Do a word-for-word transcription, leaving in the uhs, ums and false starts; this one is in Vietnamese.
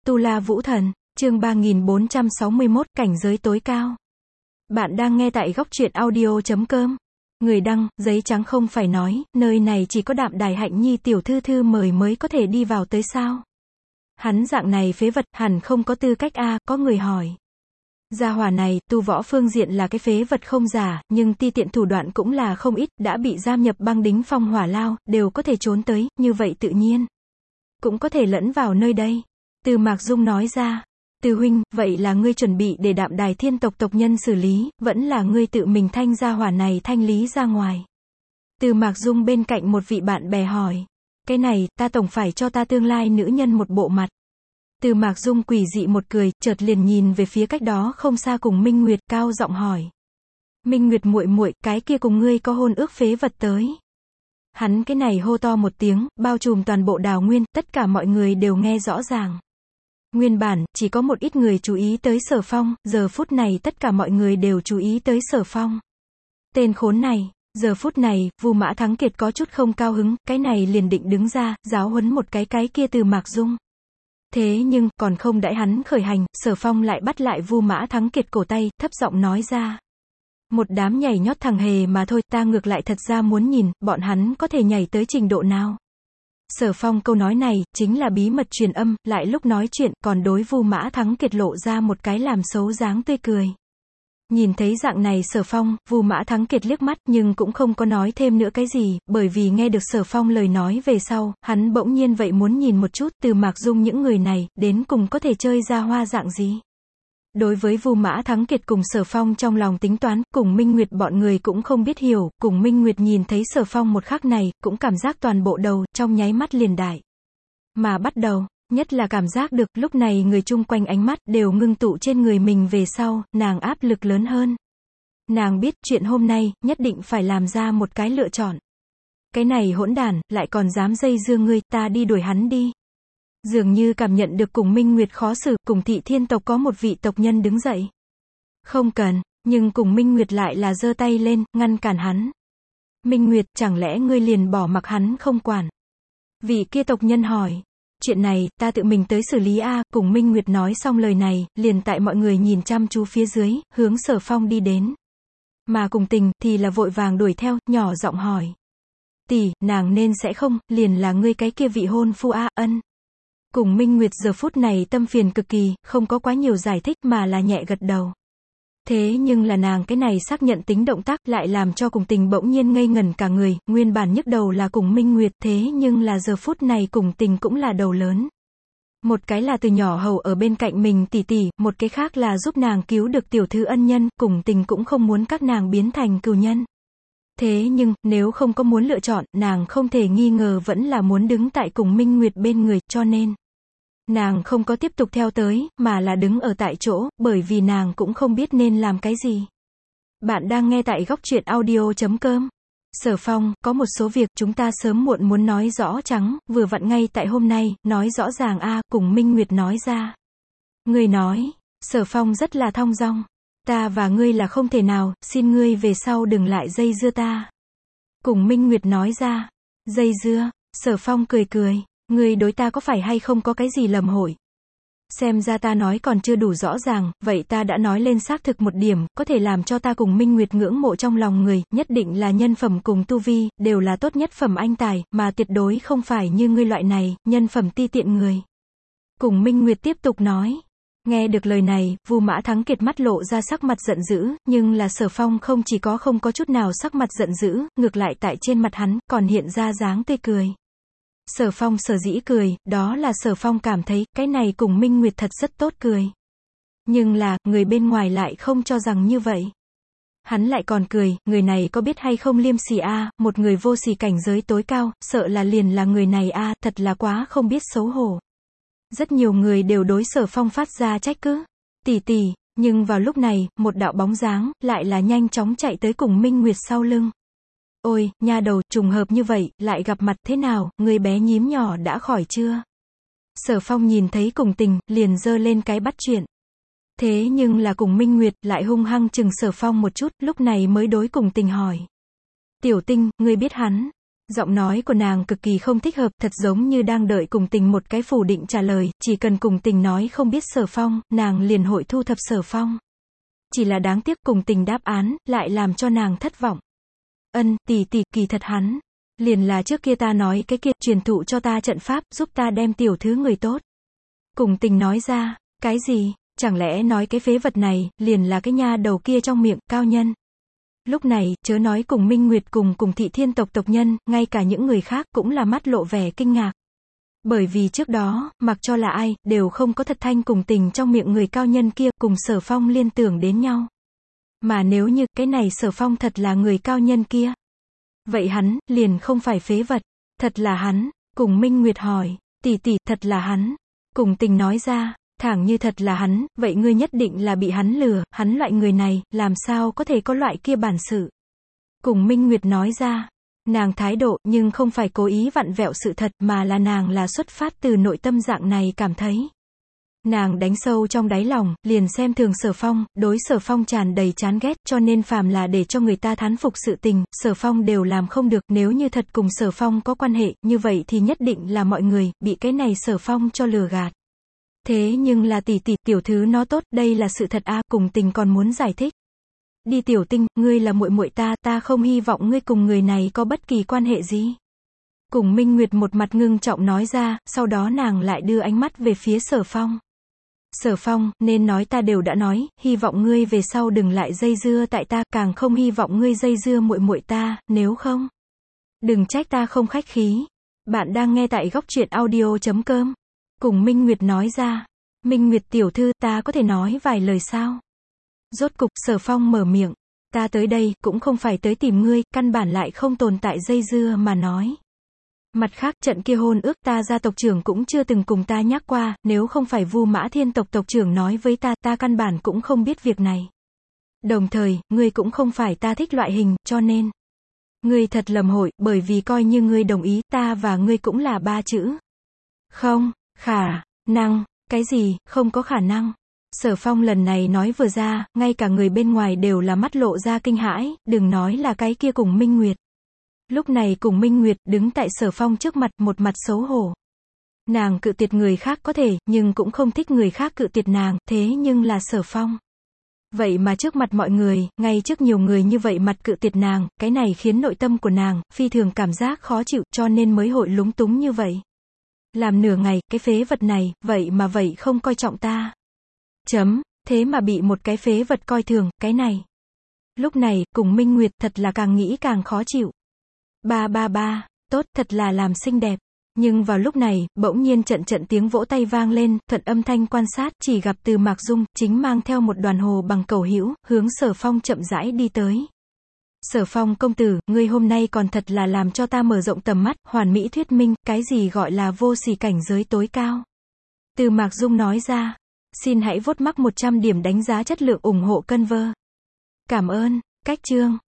Tu La Vũ Thần, chương ba nghìn bốn trăm sáu mươi mốt, cảnh giới tối cao. Bạn đang nghe tại góc truyện audio chấm com. Người đăng, giấy trắng không phải nói, nơi này chỉ có Đạm Đài Hạnh Nhi tiểu thư thư mời mới có thể đi vào tới sao? Hắn dạng này phế vật, hẳn không có tư cách a, có người hỏi. Gia hỏa này, tu võ phương diện là cái phế vật không giả, nhưng ti tiện thủ đoạn cũng là không ít, đã bị giam nhập băng đính phong hỏa lao, đều có thể trốn tới, như vậy tự nhiên. Cũng có thể lẫn vào nơi đây. Từ Mạc Dung nói ra. Từ huynh, vậy là ngươi chuẩn bị để Đạm Đài thiên tộc tộc nhân xử lý, vẫn là ngươi tự mình thanh gia hỏa này thanh lý ra ngoài. Từ Mạc Dung bên cạnh một vị bạn bè hỏi. Cái này, ta tổng phải cho ta tương lai nữ nhân một bộ mặt. Từ Mạc Dung quỷ dị một cười, chợt liền nhìn về phía cách đó không xa cùng Minh Nguyệt, cao giọng hỏi. Minh Nguyệt muội muội, cái kia cùng ngươi có hôn ước phế vật tới. Hắn cái này hô to một tiếng, bao trùm toàn bộ Đào Nguyên, tất cả mọi người đều nghe rõ ràng. Nguyên bản, chỉ có một ít người chú ý tới Sở Phong, giờ phút này tất cả mọi người đều chú ý tới Sở Phong. Tên khốn này, giờ phút này, Vu Mã Thắng Kiệt có chút không cao hứng, cái này liền định đứng ra, giáo huấn một cái cái kia Từ Mạc Dung. Thế nhưng, còn không đãi hắn khởi hành, Sở Phong lại bắt lại Vu Mã Thắng Kiệt cổ tay, thấp giọng nói ra. Một đám nhảy nhót thằng hề mà thôi, ta ngược lại thật ra muốn nhìn, bọn hắn có thể nhảy tới trình độ nào. Sở Phong câu nói này, chính là bí mật truyền âm, lại lúc nói chuyện, còn đối Vu Mã Thắng Kiệt lộ ra một cái làm xấu dáng tươi cười. Nhìn thấy dạng này Sở Phong, Vu Mã Thắng Kiệt liếc mắt, nhưng cũng không có nói thêm nữa cái gì, bởi vì nghe được Sở Phong lời nói về sau, hắn bỗng nhiên vậy muốn nhìn một chút, Từ Mạc Dung những người này, đến cùng có thể chơi ra hoa dạng gì. Đối với Vu Mã Thắng Kiệt cùng Sở Phong trong lòng tính toán, cùng Minh Nguyệt bọn người cũng không biết hiểu, cùng Minh Nguyệt nhìn thấy Sở Phong một khắc này, cũng cảm giác toàn bộ đầu, trong nháy mắt liền đại. Mà bắt đầu, nhất là cảm giác được, lúc này người chung quanh ánh mắt, đều ngưng tụ trên người mình về sau, nàng áp lực lớn hơn. Nàng biết, chuyện hôm nay, nhất định phải làm ra một cái lựa chọn. Cái này hỗn đản, lại còn dám dây dưa ngươi, ta đi đuổi hắn đi. Dường như cảm nhận được cùng Minh Nguyệt khó xử, cùng Thị Thiên tộc có một vị tộc nhân đứng dậy. Không cần, nhưng cùng Minh Nguyệt lại là giơ tay lên, ngăn cản hắn. Minh Nguyệt, chẳng lẽ ngươi liền bỏ mặc hắn không quản? Vị kia tộc nhân hỏi. Chuyện này, ta tự mình tới xử lý a. Cùng Minh Nguyệt nói xong lời này, liền tại mọi người nhìn chăm chú phía dưới, hướng Sở Phong đi đến. Mà cùng Tình, thì là vội vàng đuổi theo, nhỏ giọng hỏi. Tỷ, nàng nên sẽ không, liền là ngươi cái kia vị hôn phu a, ân. Cùng Minh Nguyệt giờ phút này tâm phiền cực kỳ, không có quá nhiều giải thích mà là nhẹ gật đầu. Thế nhưng là nàng cái này xác nhận tính động tác lại làm cho Cùng Tình bỗng nhiên ngây ngẩn cả người, nguyên bản nhức đầu là cùng Minh Nguyệt, thế nhưng là giờ phút này Cùng Tình cũng là đầu lớn. Một cái là từ nhỏ hầu ở bên cạnh mình tỷ tỷ, một cái khác là giúp nàng cứu được tiểu thư ân nhân, Cùng Tình cũng không muốn các nàng biến thành cừu nhân. Thế nhưng, nếu không có muốn lựa chọn, nàng không thể nghi ngờ vẫn là muốn đứng tại cùng Minh Nguyệt bên người, cho nên nàng không có tiếp tục theo tới, mà là đứng ở tại chỗ, bởi vì nàng cũng không biết nên làm cái gì. Bạn đang nghe tại góc truyện audio chấm com. Sở Phong, có một số việc chúng ta sớm muộn muốn nói rõ trắng, vừa vặn ngay tại hôm nay, nói rõ ràng a. Cùng Minh Nguyệt nói ra. Ngươi nói, Sở Phong rất là thong dong. Ta và ngươi là không thể nào, xin ngươi về sau đừng lại dây dưa ta. Cùng Minh Nguyệt nói ra. Dây dưa, Sở Phong cười cười. Ngươi đối ta có phải hay không có cái gì lầm hội? Xem ra ta nói còn chưa đủ rõ ràng, vậy ta đã nói lên xác thực một điểm, có thể làm cho ta cùng Minh Nguyệt ngưỡng mộ trong lòng người, nhất định là nhân phẩm cùng tu vi, đều là tốt nhất phẩm anh tài, mà tuyệt đối không phải như ngươi loại này, nhân phẩm ti tiện người. Cùng Minh Nguyệt tiếp tục nói. Nghe được lời này, Vu Mã Thắng Kiệt mắt lộ ra sắc mặt giận dữ, nhưng là Sở Phong không chỉ có không có chút nào sắc mặt giận dữ, ngược lại tại trên mặt hắn, còn hiện ra dáng tươi cười. Sở Phong sở dĩ cười, đó là Sở Phong cảm thấy, cái này cùng Minh Nguyệt thật rất tốt cười. Nhưng là, người bên ngoài lại không cho rằng như vậy. Hắn lại còn cười, người này có biết hay không liêm sỉ a, một người vô sỉ cảnh giới tối cao, sợ là liền là người này a, thật là quá không biết xấu hổ. Rất nhiều người đều đối Sở Phong phát ra trách cứ. Tỷ tỷ, nhưng vào lúc này, một đạo bóng dáng, lại là nhanh chóng chạy tới cùng Minh Nguyệt sau lưng. Ôi, nha đầu, trùng hợp như vậy, lại gặp mặt thế nào, người bé nhím nhỏ đã khỏi chưa? Sở Phong nhìn thấy Cùng Tình, liền giơ lên cái bắt chuyện. Thế nhưng là cùng Minh Nguyệt, lại hung hăng chừng Sở Phong một chút, lúc này mới đối Cùng Tình hỏi. Tiểu Tinh, ngươi biết hắn? Giọng nói của nàng cực kỳ không thích hợp, thật giống như đang đợi Cùng Tình một cái phủ định trả lời, chỉ cần Cùng Tình nói không biết Sở Phong, nàng liền hội thu thập Sở Phong. Chỉ là đáng tiếc Cùng Tình đáp án, lại làm cho nàng thất vọng. Ân, tỷ tỷ, kỳ thật hắn. Liền là trước kia ta nói cái kia, truyền thụ cho ta trận pháp, giúp ta đem tiểu thứ người tốt. Cùng Tình nói ra, cái gì, chẳng lẽ nói cái phế vật này, liền là cái nha đầu kia trong miệng, cao nhân. Lúc này, chớ nói cùng Minh Nguyệt cùng cùng thị thiên tộc tộc nhân, ngay cả những người khác cũng là mắt lộ vẻ kinh ngạc. Bởi vì trước đó, mặc cho là ai, đều không có thật thanh Cùng Tình trong miệng người cao nhân kia, cùng Sở Phong liên tưởng đến nhau. Mà nếu như, cái này Sở Phong thật là người cao nhân kia. Vậy hắn, liền không phải phế vật. Thật là hắn, cùng Minh Nguyệt hỏi, tỷ tỷ, thật là hắn. Cùng Tình nói ra, thẳng như thật là hắn, vậy ngươi nhất định là bị hắn lừa, hắn loại người này, làm sao có thể có loại kia bản sự. Cùng Minh Nguyệt nói ra, nàng thái độ, nhưng không phải cố ý vặn vẹo sự thật, mà là nàng là xuất phát từ nội tâm dạng này cảm thấy. Nàng đánh sâu trong đáy lòng, liền xem thường Sở Phong, đối Sở Phong tràn đầy chán ghét, cho nên phàm là để cho người ta thán phục sự tình, Sở Phong đều làm không được, nếu như thật cùng Sở Phong có quan hệ, như vậy thì nhất định là mọi người, bị cái này Sở Phong cho lừa gạt. Thế nhưng là tỷ tỷ, tiểu thứ nó tốt, đây là sự thật a. Cùng Tình còn muốn giải thích. Đi Tiểu Tinh, ngươi là muội muội ta, ta không hy vọng ngươi cùng người này có bất kỳ quan hệ gì. Cùng Minh Nguyệt một mặt ngưng trọng nói ra, sau đó nàng lại đưa ánh mắt về phía Sở Phong. Sở Phong, nên nói ta đều đã nói, hy vọng ngươi về sau đừng lại dây dưa tại ta, càng không hy vọng ngươi dây dưa muội muội ta, nếu không. Đừng trách ta không khách khí. Bạn đang nghe tại góc truyện audio chấm com. Cùng Minh Nguyệt nói ra, Minh Nguyệt tiểu thư, ta có thể nói vài lời sao? Rốt cục, Sở Phong mở miệng, ta tới đây, cũng không phải tới tìm ngươi, căn bản lại không tồn tại dây dưa mà nói. Mặt khác, trận kia hôn ước ta gia tộc trưởng cũng chưa từng cùng ta nhắc qua, nếu không phải Vu Mã Thiên tộc tộc trưởng nói với ta, ta căn bản cũng không biết việc này. Đồng thời, ngươi cũng không phải ta thích loại hình, cho nên, ngươi thật lầm hội, bởi vì coi như ngươi đồng ý, ta và ngươi cũng là ba chữ. Không. Khả năng, cái gì, không có khả năng. Sở Phong lần này nói vừa ra, ngay cả người bên ngoài đều là mắt lộ ra kinh hãi, đừng nói là cái kia cùng Minh Nguyệt. Lúc này cùng Minh Nguyệt đứng tại Sở Phong trước mặt, một mặt xấu hổ. Nàng cự tuyệt người khác có thể, nhưng cũng không thích người khác cự tuyệt nàng, thế nhưng là Sở Phong. Vậy mà trước mặt mọi người, ngay trước nhiều người như vậy mặt cự tuyệt nàng, cái này khiến nội tâm của nàng, phi thường cảm giác khó chịu, cho nên mới hội lúng túng như vậy. Làm nửa ngày, cái phế vật này, vậy mà vậy không coi trọng ta. Chấm, thế mà bị một cái phế vật coi thường, cái này. Lúc này, cùng Minh Nguyệt thật là càng nghĩ càng khó chịu. Ba ba ba, tốt, thật là làm xinh đẹp. Nhưng vào lúc này, bỗng nhiên trận trận tiếng vỗ tay vang lên, thuận âm thanh quan sát, chỉ gặp Từ Mạc Dung, chính mang theo một đoàn hồ bằng cầu hữu, hướng Sở Phong chậm rãi đi tới. Sở Phong công tử, ngươi hôm nay còn thật là làm cho ta mở rộng tầm mắt, hoàn mỹ thuyết minh, cái gì gọi là vô sỉ cảnh giới tối cao. Từ Mạc Dung nói ra, xin hãy vốt mắc một trăm điểm đánh giá chất lượng ủng hộ Conver. Cảm ơn, cách chương.